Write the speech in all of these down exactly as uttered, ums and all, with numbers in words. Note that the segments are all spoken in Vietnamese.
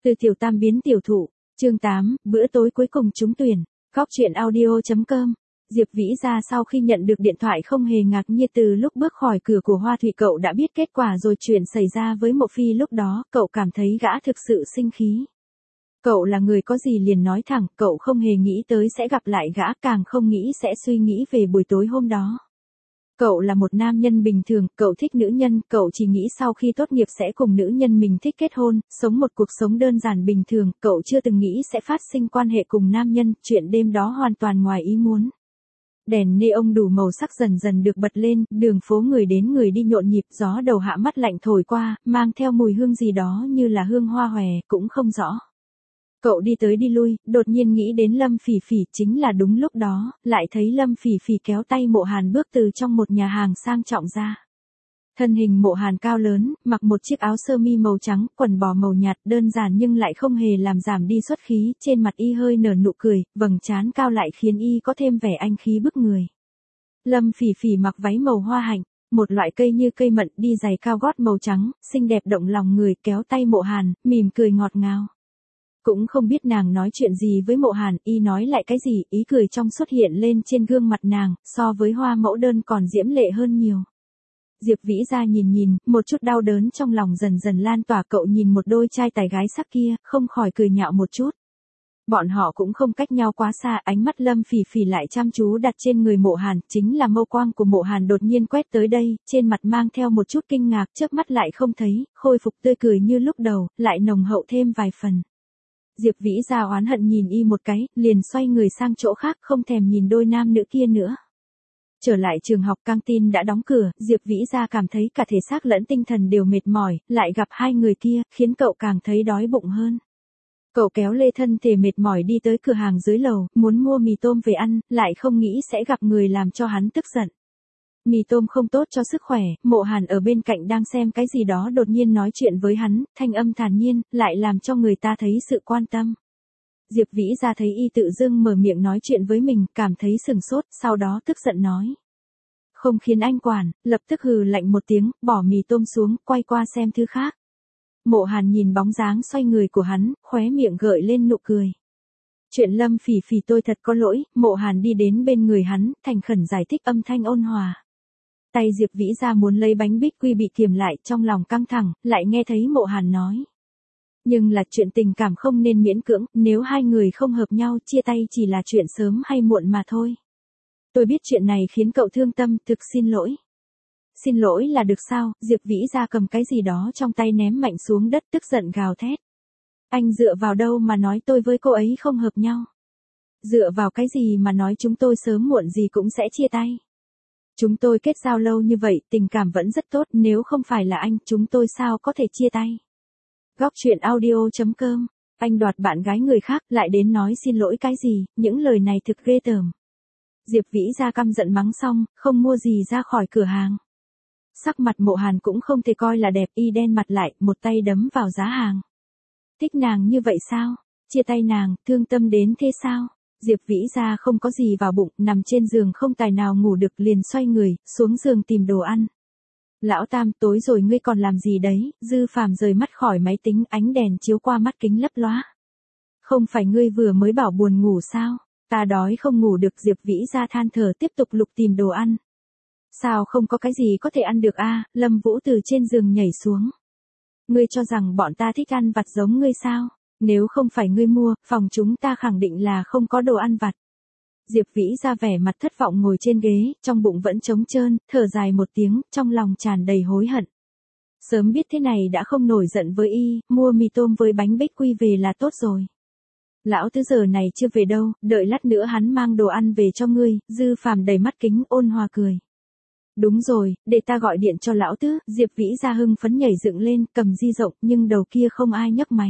Từ tiểu tam biến tiểu thụ, chương tám, bữa tối cuối cùng trúng tuyển, góc truyện audio chấm com. Diệp Vĩ Gia sau khi nhận được điện thoại không hề ngạc nhiên, từ lúc bước khỏi cửa của Hoa Thủy cậu đã biết kết quả rồi. Chuyện xảy ra với Mộ Phi lúc đó, cậu cảm thấy gã thực sự sinh khí. Cậu là người có gì liền nói thẳng, cậu không hề nghĩ tới sẽ gặp lại gã, càng không nghĩ sẽ suy nghĩ về buổi tối hôm đó. Cậu là một nam nhân bình thường, cậu thích nữ nhân, cậu chỉ nghĩ sau khi tốt nghiệp sẽ cùng nữ nhân mình thích kết hôn, sống một cuộc sống đơn giản bình thường, cậu chưa từng nghĩ sẽ phát sinh quan hệ cùng nam nhân, chuyện đêm đó hoàn toàn ngoài ý muốn. Đèn neon đủ màu sắc dần dần được bật lên, đường phố người đến người đi nhộn nhịp, gió đầu hạ mắt lạnh thổi qua, mang theo mùi hương gì đó như là hương hoa hòe, cũng không rõ. Cậu đi tới đi lui, đột nhiên nghĩ đến Lâm Phỉ Phỉ, chính là đúng lúc đó, lại thấy Lâm Phỉ Phỉ kéo tay Mộ Hàn bước từ trong một nhà hàng sang trọng ra. Thân hình Mộ Hàn cao lớn, mặc một chiếc áo sơ mi màu trắng, quần bò màu nhạt, đơn giản nhưng lại không hề làm giảm đi xuất khí, trên mặt y hơi nở nụ cười, vầng trán cao lại khiến y có thêm vẻ anh khí bức người. Lâm Phỉ Phỉ mặc váy màu hoa hạnh, một loại cây như cây mận, đi giày cao gót màu trắng, xinh đẹp động lòng người, kéo tay Mộ Hàn, mỉm cười ngọt ngào. Cũng không biết nàng nói chuyện gì với Mộ Hàn, y nói lại cái gì, ý cười trong xuất hiện lên trên gương mặt nàng, so với hoa mẫu đơn còn diễm lệ hơn nhiều. Diệp Vĩ Gia nhìn nhìn, một chút đau đớn trong lòng dần dần lan tỏa, cậu nhìn một đôi trai tài gái sắc kia, không khỏi cười nhạo một chút. Bọn họ cũng không cách nhau quá xa, ánh mắt Lâm Phỉ Phỉ lại chăm chú đặt trên người Mộ Hàn, chính là mâu quang của Mộ Hàn đột nhiên quét tới đây, trên mặt mang theo một chút kinh ngạc, chớp mắt lại không thấy, khôi phục tươi cười như lúc đầu, lại nồng hậu thêm vài phần. Diệp Vĩ Gia oán hận nhìn y một cái, liền xoay người sang chỗ khác, không thèm nhìn đôi nam nữ kia nữa. Trở lại trường học, căng tin đã đóng cửa, Diệp Vĩ Gia cảm thấy cả thể xác lẫn tinh thần đều mệt mỏi, lại gặp hai người kia, khiến cậu càng thấy đói bụng hơn. Cậu kéo lê thân thể mệt mỏi đi tới cửa hàng dưới lầu, muốn mua mì tôm về ăn, lại không nghĩ sẽ gặp người làm cho hắn tức giận. Mì tôm không tốt cho sức khỏe, Mộ Hàn ở bên cạnh đang xem cái gì đó đột nhiên nói chuyện với hắn, thanh âm thản nhiên, lại làm cho người ta thấy sự quan tâm. Diệp Vĩ Gia thấy y tự dưng mở miệng nói chuyện với mình, cảm thấy sừng sốt, sau đó tức giận nói. Không khiến anh quản, lập tức hừ lạnh một tiếng, bỏ mì tôm xuống, quay qua xem thứ khác. Mộ Hàn nhìn bóng dáng xoay người của hắn, khóe miệng gợi lên nụ cười. Chuyện Lâm Phỉ Phỉ tôi thật có lỗi, Mộ Hàn đi đến bên người hắn, thành khẩn giải thích, âm thanh ôn hòa. Tay Diệp Vĩ Gia muốn lấy bánh bích quy bị kiềm lại, trong lòng căng thẳng, lại nghe thấy Mộ Hàn nói. Nhưng là chuyện tình cảm không nên miễn cưỡng, nếu hai người không hợp nhau, chia tay chỉ là chuyện sớm hay muộn mà thôi. Tôi biết chuyện này khiến cậu thương tâm, thực xin lỗi. Xin lỗi là được sao? Diệp Vĩ Gia cầm cái gì đó trong tay ném mạnh xuống đất, tức giận gào thét. Anh dựa vào đâu mà nói tôi với cô ấy không hợp nhau? Dựa vào cái gì mà nói chúng tôi sớm muộn gì cũng sẽ chia tay? Chúng tôi kết giao lâu như vậy, tình cảm vẫn rất tốt, nếu không phải là anh, chúng tôi sao có thể chia tay? Góc truyện audio chấm com, anh đoạt bạn gái người khác, lại đến nói xin lỗi cái gì, những lời này thực ghê tởm. Diệp Vĩ Gia căm giận mắng xong, không mua gì ra khỏi cửa hàng. Sắc mặt Mộ Hàn cũng không thể coi là đẹp, y đen mặt lại, một tay đấm vào giá hàng. Thích nàng như vậy sao? Chia tay nàng, thương tâm đến thế sao? Diệp Vĩ Gia không có gì vào bụng, nằm trên giường không tài nào ngủ được, liền xoay người, xuống giường tìm đồ ăn. Lão Tam, tối rồi ngươi còn làm gì đấy? Dư Phàm rời mắt khỏi máy tính, ánh đèn chiếu qua mắt kính lấp lóa. Không phải ngươi vừa mới bảo buồn ngủ sao? Ta đói không ngủ được. Diệp Vĩ Gia than thở, tiếp tục lục tìm đồ ăn. Sao không có cái gì có thể ăn được a? Lâm Vũ từ trên giường nhảy xuống. Ngươi cho rằng bọn ta thích ăn vặt giống ngươi sao? Nếu không phải ngươi mua, phòng chúng ta khẳng định là không có đồ ăn vặt. Diệp Vĩ Gia vẻ mặt thất vọng ngồi trên ghế, trong bụng vẫn trống trơn, thở dài một tiếng, trong lòng tràn đầy hối hận. Sớm biết thế này đã không nổi giận với y, mua mì tôm với bánh bích quy về là tốt rồi. Lão Tứ giờ này chưa về đâu, đợi lát nữa hắn mang đồ ăn về cho ngươi. Dư Phàm đầy mắt kính, ôn hòa cười. Đúng rồi, để ta gọi điện cho Lão Tứ. Diệp Vĩ Gia hưng phấn nhảy dựng lên, cầm di động, nhưng đầu kia không ai nhấc máy.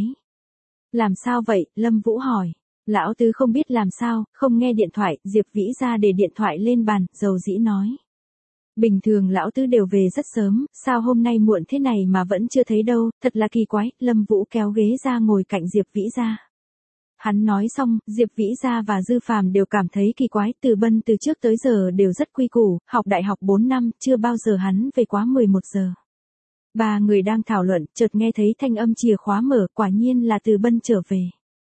Làm sao vậy? Lâm Vũ hỏi. Lão Tứ không biết làm sao, không nghe điện thoại. Diệp Vĩ Gia để điện thoại lên bàn, dầu dĩ nói. Bình thường Lão Tứ đều về rất sớm, sao hôm nay muộn thế này mà vẫn chưa thấy đâu, thật là kỳ quái. Lâm Vũ kéo ghế ra ngồi cạnh Diệp Vĩ Gia. Hắn nói xong, Diệp Vĩ Gia và Dư Phàm đều cảm thấy kỳ quái, Từ Bân từ trước tới giờ đều rất quy củ, học đại học bốn năm, chưa bao giờ hắn về quá mười một giờ. Ba người đang thảo luận, chợt nghe thấy thanh âm chìa khóa mở, quả nhiên là Từ Bân trở về.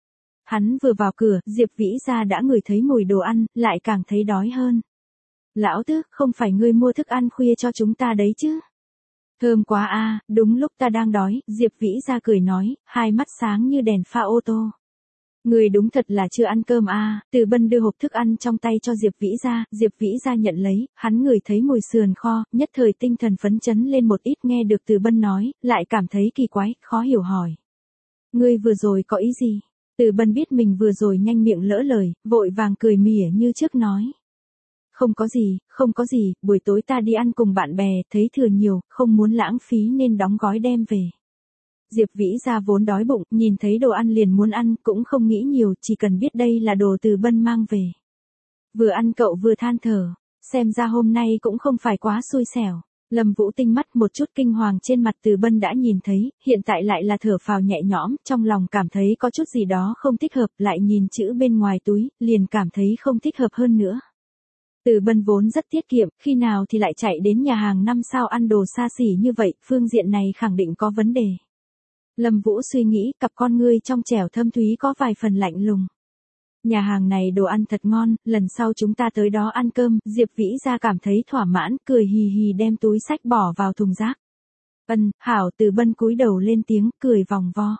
Hắn vừa vào cửa, Diệp Vĩ Gia đã ngửi thấy mùi đồ ăn, lại càng thấy đói hơn. Lão Tứ, không phải ngươi mua thức ăn khuya cho chúng ta đấy chứ? Thơm quá a, đúng lúc ta đang đói, Diệp Vĩ Gia cười nói, hai mắt sáng như đèn pha ô tô. Người đúng thật là chưa ăn cơm a. Từ Bân đưa hộp thức ăn trong tay cho Diệp Vĩ Gia, Diệp Vĩ Gia nhận lấy, hắn ngửi thấy mùi sườn kho, nhất thời tinh thần phấn chấn lên một ít, nghe được Từ Bân nói, lại cảm thấy kỳ quái, khó hiểu hỏi. Ngươi vừa rồi có ý gì? Từ Bân biết mình vừa rồi nhanh miệng lỡ lời, vội vàng cười mỉa như trước nói. Không có gì, không có gì, buổi tối ta đi ăn cùng bạn bè, thấy thừa nhiều, không muốn lãng phí nên đóng gói đem về. Diệp Vĩ Gia vốn đói bụng, nhìn thấy đồ ăn liền muốn ăn, cũng không nghĩ nhiều, chỉ cần biết đây là đồ Từ Bân mang về. Vừa ăn cậu vừa than thở, xem ra hôm nay cũng không phải quá xui xẻo. Lâm Vũ tinh mắt một chút kinh hoàng trên mặt Từ Bân đã nhìn thấy, hiện tại lại là thở phào nhẹ nhõm, trong lòng cảm thấy có chút gì đó không thích hợp, lại nhìn chữ bên ngoài túi, liền cảm thấy không thích hợp hơn nữa. Từ Bân vốn rất tiết kiệm, khi nào thì lại chạy đến nhà hàng năm sao ăn đồ xa xỉ như vậy, phương diện này khẳng định có vấn đề. Lâm Vũ suy nghĩ, cặp con ngươi trong trẻo thâm thúy có vài phần lạnh lùng. Nhà hàng này đồ ăn thật ngon, lần sau chúng ta tới đó ăn cơm, Diệp Vĩ Gia cảm thấy thỏa mãn, cười hì hì đem túi xách bỏ vào thùng rác. Ân, hảo. Từ Bân cúi đầu lên tiếng, cười vòng vo.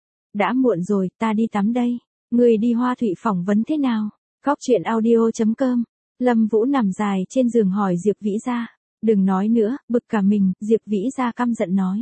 Đã muộn rồi, ta đi tắm đây. Người đi Hoa Thụy phỏng vấn thế nào? Góc truyện audio chấm com. Lâm Vũ nằm dài trên giường hỏi Diệp Vĩ Gia. Đừng nói nữa, bực cả mình, Diệp Vĩ Gia căm giận nói.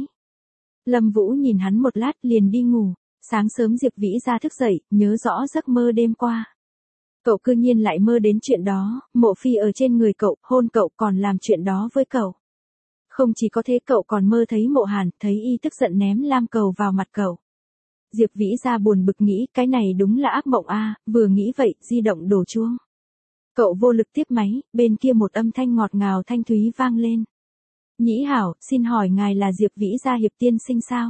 Lâm Vũ nhìn hắn một lát liền đi ngủ. Sáng sớm Diệp Vĩ Gia thức dậy, nhớ rõ giấc mơ đêm qua. Cậu cư nhiên lại mơ đến chuyện đó, Mộ Phi ở trên người cậu, hôn cậu còn làm chuyện đó với cậu. Không chỉ có thế, cậu còn mơ thấy Mộ Hàn, thấy y tức giận ném lam cầu vào mặt cậu. Diệp Vĩ Gia buồn bực nghĩ, cái này đúng là ác mộng a. Vừa nghĩ vậy, di động đổ chuông. Cậu vô lực tiếp máy, bên kia một âm thanh ngọt ngào thanh thúy vang lên. Nhĩ hảo, xin hỏi ngài là Diệp Vĩ Gia hiệp tiên sinh sao?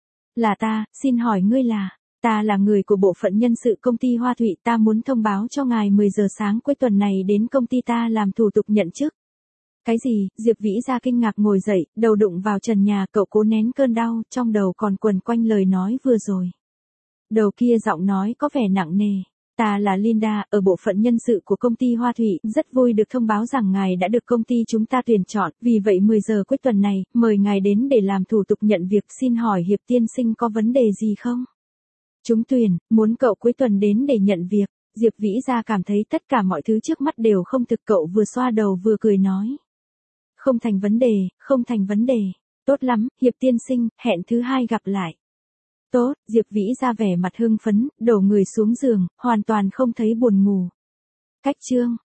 Là ta, xin hỏi ngươi là? Ta là người của bộ phận nhân sự công ty Hoa Thụy, ta muốn thông báo cho ngài mười giờ sáng cuối tuần này đến công ty ta làm thủ tục nhận chức. Cái gì? Diệp Vĩ Gia kinh ngạc ngồi dậy, đầu đụng vào trần nhà, cậu cố nén cơn đau, trong đầu còn quẩn quanh lời nói vừa rồi. Đầu kia giọng nói có vẻ nặng nề. Ta là Linda, ở bộ phận nhân sự của công ty Hoa Thụy, rất vui được thông báo rằng ngài đã được công ty chúng ta tuyển chọn, vì vậy mười giờ cuối tuần này, mời ngài đến để làm thủ tục nhận việc, xin hỏi hiệp tiên sinh có vấn đề gì không? Chúng tuyển, muốn cậu cuối tuần đến để nhận việc. Diệp Vĩ Gia cảm thấy tất cả mọi thứ trước mắt đều không thực, cậu vừa xoa đầu vừa cười nói. Không thành vấn đề, không thành vấn đề. Tốt lắm, hiệp tiên sinh, hẹn thứ hai gặp lại. Tốt, Diệp Vĩ Gia vẻ mặt hưng phấn, đổ người xuống giường, hoàn toàn không thấy buồn ngủ. Cách chương